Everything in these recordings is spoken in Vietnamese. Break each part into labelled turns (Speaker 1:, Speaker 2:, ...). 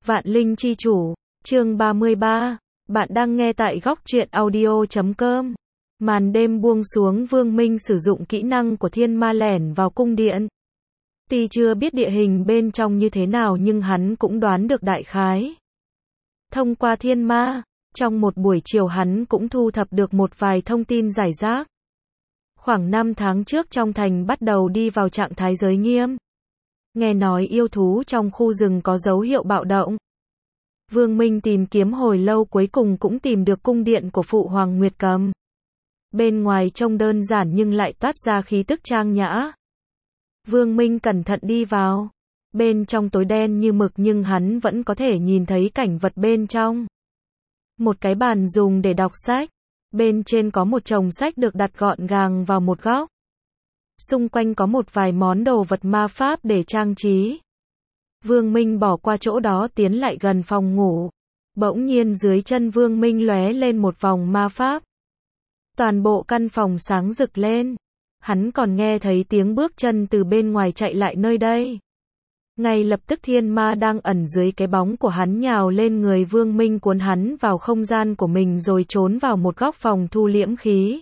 Speaker 1: Vạn Linh chi chủ, chương 33, bạn đang nghe tại góc truyện audio.com. Màn đêm buông xuống, Vương Minh sử dụng kỹ năng của thiên ma lẻn vào cung điện. Tuy chưa biết địa hình bên trong như thế nào nhưng hắn cũng đoán được đại khái. Thông qua thiên ma, trong một buổi chiều hắn cũng thu thập được một vài thông tin rải rác. Khoảng 5 tháng trước trong thành bắt đầu đi vào trạng thái giới nghiêm. Nghe nói yêu thú trong khu rừng có dấu hiệu bạo động. Vương Minh tìm kiếm hồi lâu cuối cùng cũng tìm được cung điện của Phụ Hoàng Nguyệt Cầm. Bên ngoài trông đơn giản nhưng lại toát ra khí tức trang nhã. Vương Minh cẩn thận đi vào. Bên trong tối đen như mực nhưng hắn vẫn có thể nhìn thấy cảnh vật bên trong. Một cái bàn dùng để đọc sách. Bên trên có một chồng sách được đặt gọn gàng vào một góc. Xung quanh có một vài món đồ vật ma pháp để trang trí. Vương Minh bỏ qua chỗ đó tiến lại gần phòng ngủ. Bỗng nhiên dưới chân Vương Minh lóe lên một vòng ma pháp. Toàn bộ căn phòng sáng rực lên. Hắn còn nghe thấy tiếng bước chân từ bên ngoài chạy lại nơi đây. Ngay lập tức thiên ma đang ẩn dưới cái bóng của hắn nhào lên người Vương Minh cuốn hắn vào không gian của mình rồi trốn vào một góc phòng thu liễm khí.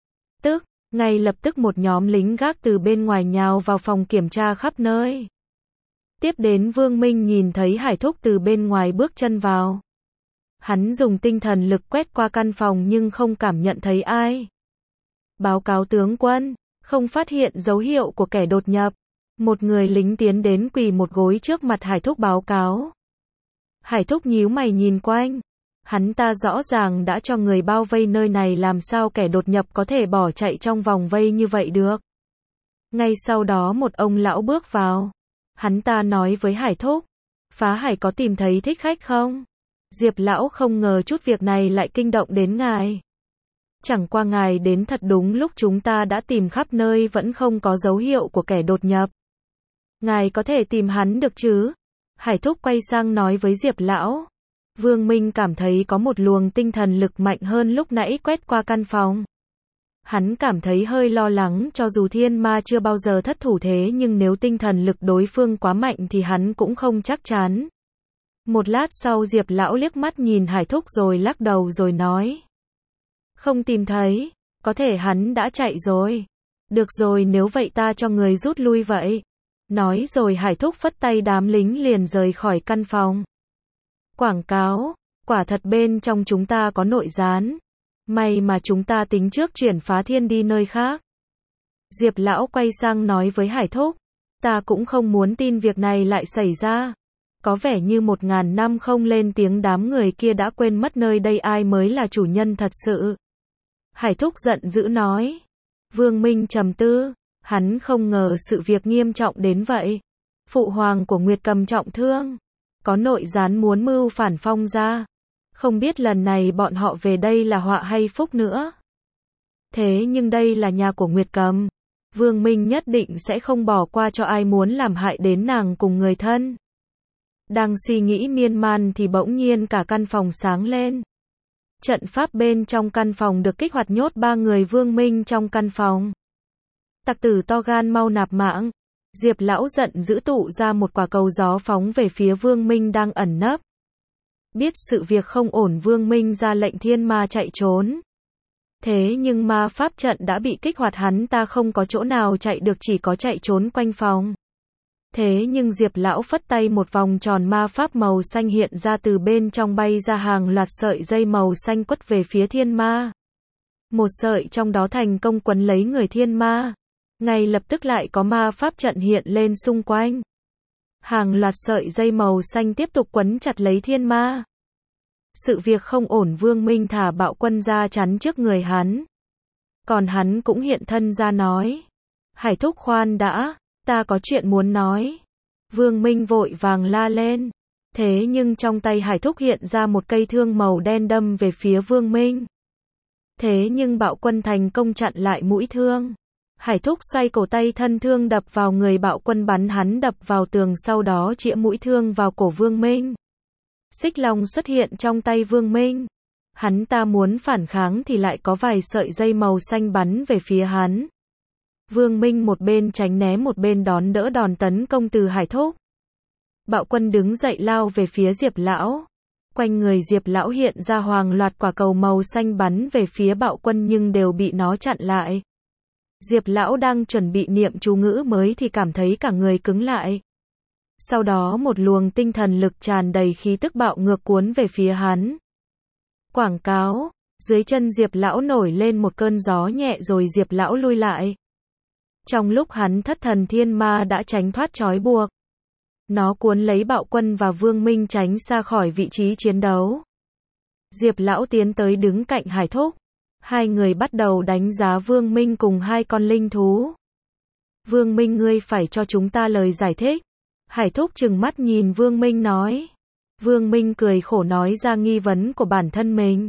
Speaker 1: Ngay lập tức một nhóm lính gác từ bên ngoài nhào vào phòng kiểm tra khắp nơi. Tiếp đến Vương Minh nhìn thấy Hải Thúc từ bên ngoài bước chân vào. Hắn dùng tinh thần lực quét qua căn phòng nhưng không cảm nhận thấy ai. Báo cáo tướng quân, không phát hiện dấu hiệu của kẻ đột nhập. Một người lính tiến đến quỳ một gối trước mặt Hải Thúc báo cáo. Hải Thúc nhíu mày nhìn quanh. Hắn ta rõ ràng đã cho người bao vây nơi này, làm sao kẻ đột nhập có thể bỏ chạy trong vòng vây như vậy được. Ngay sau đó một ông lão bước vào. Hắn ta nói với Hải Thúc, Phá Hải có tìm thấy thích khách không? Diệp lão không ngờ chút việc này lại kinh động đến ngài. Chẳng qua ngài đến thật đúng lúc, chúng ta đã tìm khắp nơi vẫn không có dấu hiệu của kẻ đột nhập. Ngài có thể tìm hắn được chứ? Hải Thúc quay sang nói với Diệp lão. Vương Minh cảm thấy có một luồng tinh thần lực mạnh hơn lúc nãy quét qua căn phòng. Hắn cảm thấy hơi lo lắng, cho dù thiên ma chưa bao giờ thất thủ thế nhưng nếu tinh thần lực đối phương quá mạnh thì hắn cũng không chắc chắn. Một lát sau Diệp lão liếc mắt nhìn Hải Thúc rồi lắc đầu rồi nói. Không tìm thấy, có thể hắn đã chạy rồi. Được rồi, nếu vậy ta cho người rút lui vậy. Nói rồi Hải Thúc phất tay, đám lính liền rời khỏi căn phòng. Quảng cáo, quả thật bên trong chúng ta có nội gián. May mà chúng ta tính trước chuyển Phá Thiên đi nơi khác. Diệp lão quay sang nói với Hải Thúc. Ta cũng không muốn tin việc này lại xảy ra. Có vẻ như 1000 năm không lên tiếng đám người kia đã quên mất nơi đây ai mới là chủ nhân thật sự. Hải Thúc giận dữ nói. Vương Minh trầm tư. Hắn không ngờ sự việc nghiêm trọng đến vậy. Phụ hoàng của Nguyệt Cầm trọng thương. Có nội gián muốn mưu phản Phong gia. Không biết lần này bọn họ về đây là họa hay phúc nữa. Thế nhưng đây là nhà của Nguyệt Cầm. Vương Minh nhất định sẽ không bỏ qua cho ai muốn làm hại đến nàng cùng người thân. Đang suy nghĩ miên man thì bỗng nhiên cả căn phòng sáng lên. Trận pháp bên trong căn phòng được kích hoạt, nhốt 3 người Vương Minh trong căn phòng. Tặc tử to gan, mau nạp mạng. Diệp lão giận dữ tụ ra một quả cầu gió phóng về phía Vương Minh đang ẩn nấp. Biết sự việc không ổn, Vương Minh ra lệnh thiên ma chạy trốn. Thế nhưng ma pháp trận đã bị kích hoạt, hắn ta không có chỗ nào chạy được, chỉ có chạy trốn quanh phòng. Thế nhưng Diệp lão phất tay, một vòng tròn ma pháp màu xanh hiện ra, từ bên trong bay ra hàng loạt sợi dây màu xanh quất về phía thiên ma. Một sợi trong đó thành công quấn lấy người thiên ma. Ngay lập tức lại có ma pháp trận hiện lên xung quanh. Hàng loạt sợi dây màu xanh tiếp tục quấn chặt lấy thiên ma. Sự việc không ổn, Vương Minh thả bạo quân ra chắn trước người hắn. Còn hắn cũng hiện thân ra nói. Hải Thúc khoan đã, ta có chuyện muốn nói. Vương Minh vội vàng la lên. Thế nhưng trong tay Hải Thúc hiện ra một cây thương màu đen đâm về phía Vương Minh. Thế nhưng bạo quân thành công chặn lại mũi thương. Hải Thúc xoay cổ tay, thân thương đập vào người bạo quân, bắn hắn đập vào tường, sau đó chĩa mũi thương vào cổ Vương Minh. Xích long xuất hiện trong tay Vương Minh. Hắn ta muốn phản kháng thì lại có vài sợi dây màu xanh bắn về phía hắn. Vương Minh một bên tránh né một bên đón đỡ đòn tấn công từ Hải Thúc. Bạo Quân đứng dậy lao về phía Diệp Lão. Quanh người Diệp Lão hiện ra hàng loạt quả cầu màu xanh bắn về phía Bạo Quân nhưng đều bị nó chặn lại. Diệp Lão đang chuẩn bị niệm chú ngữ mới thì cảm thấy cả người cứng lại. Sau đó một luồng tinh thần lực tràn đầy khí tức bạo ngược cuốn về phía hắn. Quảng cáo, dưới chân Diệp Lão nổi lên một cơn gió nhẹ rồi Diệp Lão lui lại. Trong lúc hắn thất thần thiên ma đã tránh thoát trói buộc. Nó cuốn lấy Bạo Quân và Vương Minh tránh xa khỏi vị trí chiến đấu. Diệp Lão tiến tới đứng cạnh Hải Thúc. Hai người bắt đầu đánh giá Vương Minh cùng hai con linh thú. Vương Minh, ngươi phải cho chúng ta lời giải thích. Hải Thúc trừng mắt nhìn Vương Minh nói. Vương Minh cười khổ nói ra nghi vấn của bản thân mình.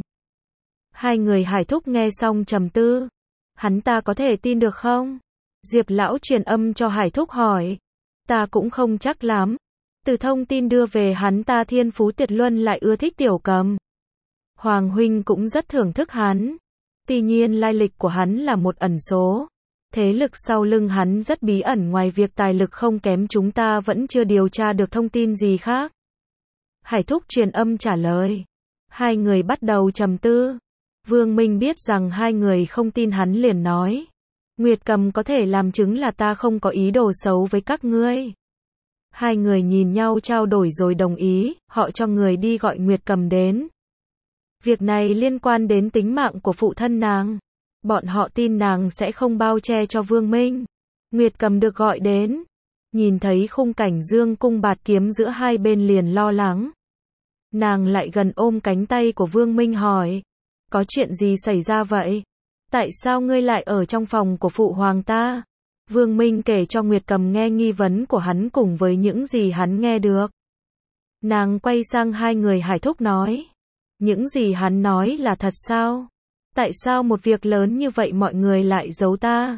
Speaker 1: Hai người Hải Thúc nghe xong trầm tư. Hắn ta có thể tin được không? Diệp Lão truyền âm cho Hải Thúc hỏi. Ta cũng không chắc lắm. Từ thông tin đưa về hắn ta thiên phú tuyệt luân lại ưa thích tiểu cầm. Hoàng huynh cũng rất thưởng thức hắn. Tuy nhiên lai lịch của hắn là một ẩn số. Thế lực sau lưng hắn rất bí ẩn, ngoài việc tài lực không kém chúng ta vẫn chưa điều tra được thông tin gì khác. Hải Thúc truyền âm trả lời. Hai người bắt đầu trầm tư. Vương Minh biết rằng hai người không tin hắn liền nói. Nguyệt Cầm có thể làm chứng là ta không có ý đồ xấu với các ngươi. Hai người nhìn nhau trao đổi rồi đồng ý, họ cho người đi gọi Nguyệt Cầm đến. Việc này liên quan đến tính mạng của phụ thân nàng. Bọn họ tin nàng sẽ không bao che cho Vương Minh. Nguyệt Cầm được gọi đến. Nhìn thấy khung cảnh dương cung bạt kiếm giữa hai bên liền lo lắng. Nàng lại gần ôm cánh tay của Vương Minh hỏi. Có chuyện gì xảy ra vậy? Tại sao ngươi lại ở trong phòng của phụ hoàng ta? Vương Minh kể cho Nguyệt Cầm nghe nghi vấn của hắn cùng với những gì hắn nghe được. Nàng quay sang hai người Hải Thúc nói. Những gì hắn nói là thật sao? Tại sao một việc lớn như vậy mọi người lại giấu ta?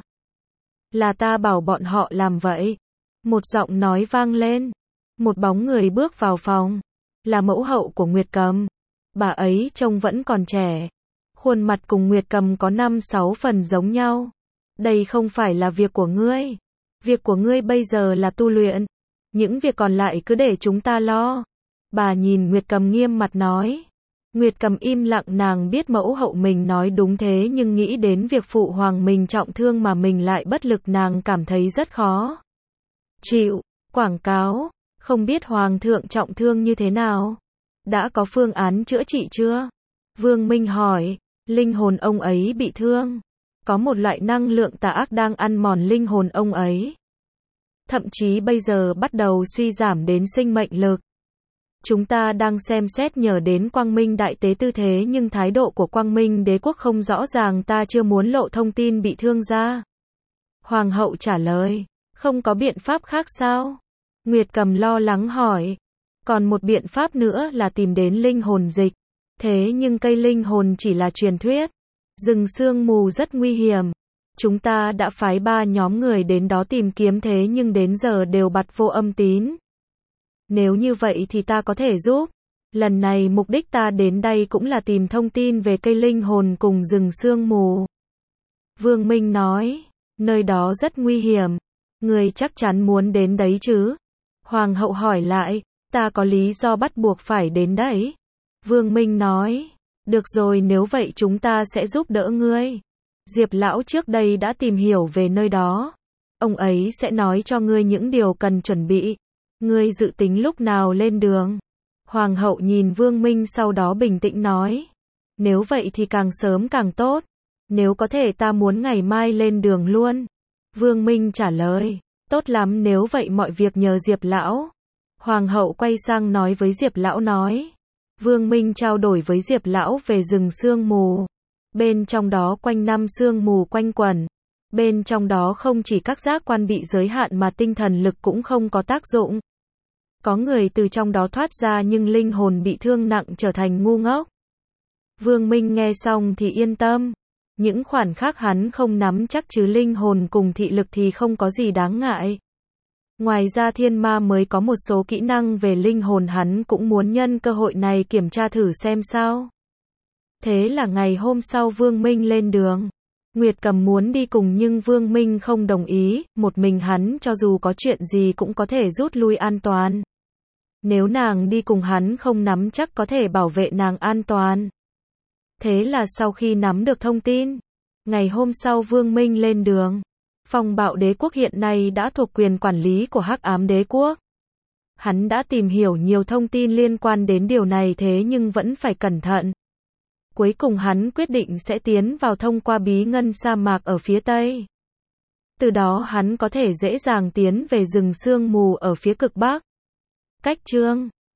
Speaker 1: Là ta bảo bọn họ làm vậy. Một giọng nói vang lên. Một bóng người bước vào phòng. Là mẫu hậu của Nguyệt Cầm. Bà ấy trông vẫn còn trẻ. Khuôn mặt cùng Nguyệt Cầm có 5-6 phần giống nhau. Đây không phải là việc của ngươi. Việc của ngươi bây giờ là tu luyện. Những việc còn lại cứ để chúng ta lo. Bà nhìn Nguyệt Cầm nghiêm mặt nói. Nguyệt Cầm im lặng, nàng biết mẫu hậu mình nói đúng thế nhưng nghĩ đến việc phụ hoàng mình trọng thương mà mình lại bất lực nàng cảm thấy rất khó chịu. Quảng cáo, không biết hoàng thượng trọng thương như thế nào? Đã có phương án chữa trị chưa? Vương Minh hỏi. Linh hồn ông ấy bị thương. Có một loại năng lượng tà ác đang ăn mòn linh hồn ông ấy. Thậm chí bây giờ bắt đầu suy giảm đến sinh mệnh lực. Chúng ta đang xem xét nhờ đến Quang Minh Đại Tế tư thế nhưng thái độ của Quang Minh Đế quốc không rõ ràng, ta chưa muốn lộ thông tin bị thương ra. Hoàng hậu trả lời. Không có biện pháp khác sao? Nguyệt Cầm lo lắng hỏi. Còn một biện pháp nữa là tìm đến linh hồn dịch. Thế nhưng cây linh hồn chỉ là truyền thuyết. Rừng sương mù rất nguy hiểm. Chúng ta đã phái 3 nhóm người đến đó tìm kiếm thế nhưng đến giờ đều bặt vô âm tín. Nếu như vậy thì ta có thể giúp. Lần này mục đích ta đến đây cũng là tìm thông tin về cây linh hồn cùng rừng sương mù. Vương Minh nói. Nơi đó rất nguy hiểm. Người chắc chắn muốn đến đấy chứ? Hoàng hậu hỏi lại. Ta có lý do bắt buộc phải đến đấy. Vương Minh nói. Được rồi, nếu vậy chúng ta sẽ giúp đỡ ngươi. Diệp Lão trước đây đã tìm hiểu về nơi đó. Ông ấy sẽ nói cho ngươi những điều cần chuẩn bị. Ngươi dự tính lúc nào lên đường? Hoàng hậu nhìn Vương Minh sau đó bình tĩnh nói. Nếu vậy thì càng sớm càng tốt. Nếu có thể ta muốn ngày mai lên đường luôn. Vương Minh trả lời. Tốt lắm, nếu vậy mọi việc nhờ Diệp Lão. Hoàng hậu quay sang nói với Diệp Lão nói. Vương Minh trao đổi với Diệp Lão về rừng sương mù. Bên trong đó quanh năm sương mù quanh quẩn. Bên trong đó không chỉ các giác quan bị giới hạn mà tinh thần lực cũng không có tác dụng. Có người từ trong đó thoát ra nhưng linh hồn bị thương nặng trở thành ngu ngốc. Vương Minh nghe xong thì yên tâm. Những khoản khác hắn không nắm chắc chứ linh hồn cùng thị lực thì không có gì đáng ngại. Ngoài ra thiên ma mới có một số kỹ năng về linh hồn hắn cũng muốn nhân cơ hội này kiểm tra thử xem sao. Thế là ngày hôm sau Vương Minh lên đường. Nguyệt Cầm muốn đi cùng nhưng Vương Minh không đồng ý, một mình hắn cho dù có chuyện gì cũng có thể rút lui an toàn. Nếu nàng đi cùng hắn không nắm chắc có thể bảo vệ nàng an toàn. Thế là sau khi nắm được thông tin, ngày hôm sau Vương Minh lên đường. Phong Bạo Đế quốc hiện nay đã thuộc quyền quản lý của Hắc Ám Đế quốc. Hắn đã tìm hiểu nhiều thông tin liên quan đến điều này thế nhưng vẫn phải cẩn thận. Cuối cùng hắn quyết định sẽ tiến vào thông qua bí ngân sa mạc ở phía tây. Từ đó hắn có thể dễ dàng tiến về rừng sương mù ở phía cực bắc. Cách chương